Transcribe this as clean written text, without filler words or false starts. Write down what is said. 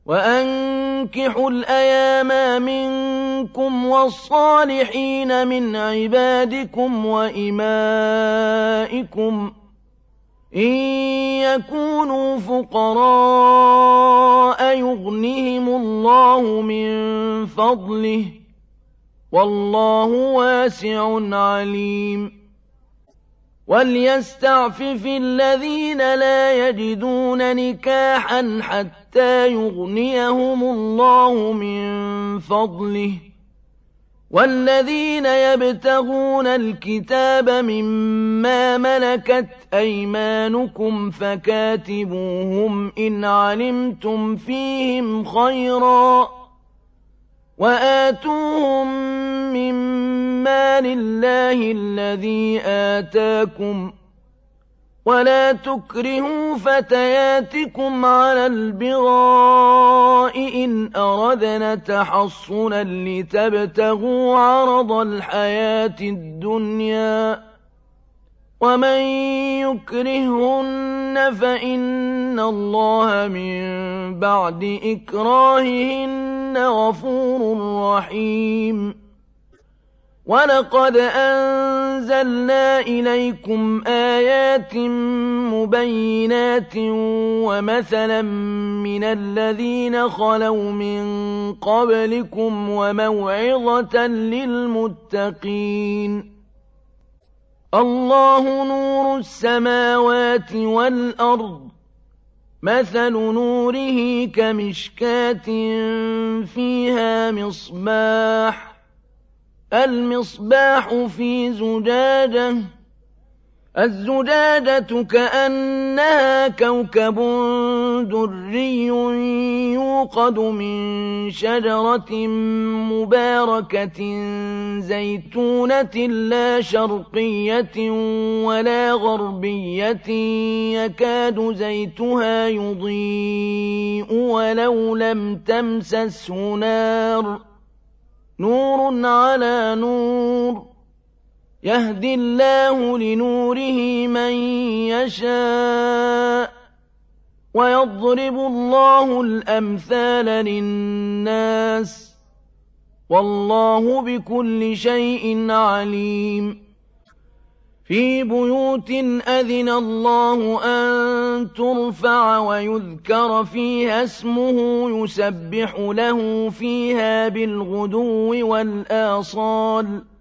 وأنكحوا الأيام منكم والصالحين من عبادكم وإمائكم إن يكونوا فقراء يغنهم الله من فضله والله واسع عليم وليستعفف الذين لا يجدون نكاحا حتى يغنيهم الله من فضله والذين يبتغون الكتاب مما ملكت أيمانكم فكاتبوهم إن علمتم فيهم خيرا وآتوهم مما لله الذي آتاكم ولا تكرهوا فتياتكم على البغاء إن أردنا تحصنا لتبتغوا عرض الحياة الدنيا ومن يكرهن فإن الله من بعد إكراههن غفور رحيم ولقد أنزلنا إليكم آيات مبينات ومثلا من الذين خلوا من قبلكم وموعظة للمتقين الله نور السماوات والأرض مثل نوره كمشكاة فيها مصباح المصباح في زجاجة الزجاجة كأنها كوكب دري يوقد من شجرة مباركة زيتونة لا شرقية ولا غربية يكاد زيتها يضيء ولو لم تمسسه نار نور على نور يهدي الله لنوره من يشاء ويضرب الله الأمثال للناس والله بكل شيء عليم في بيوت أذن الله أن ترفع ويذكر فيها اسمه يسبح له فيها بالغدو والآصال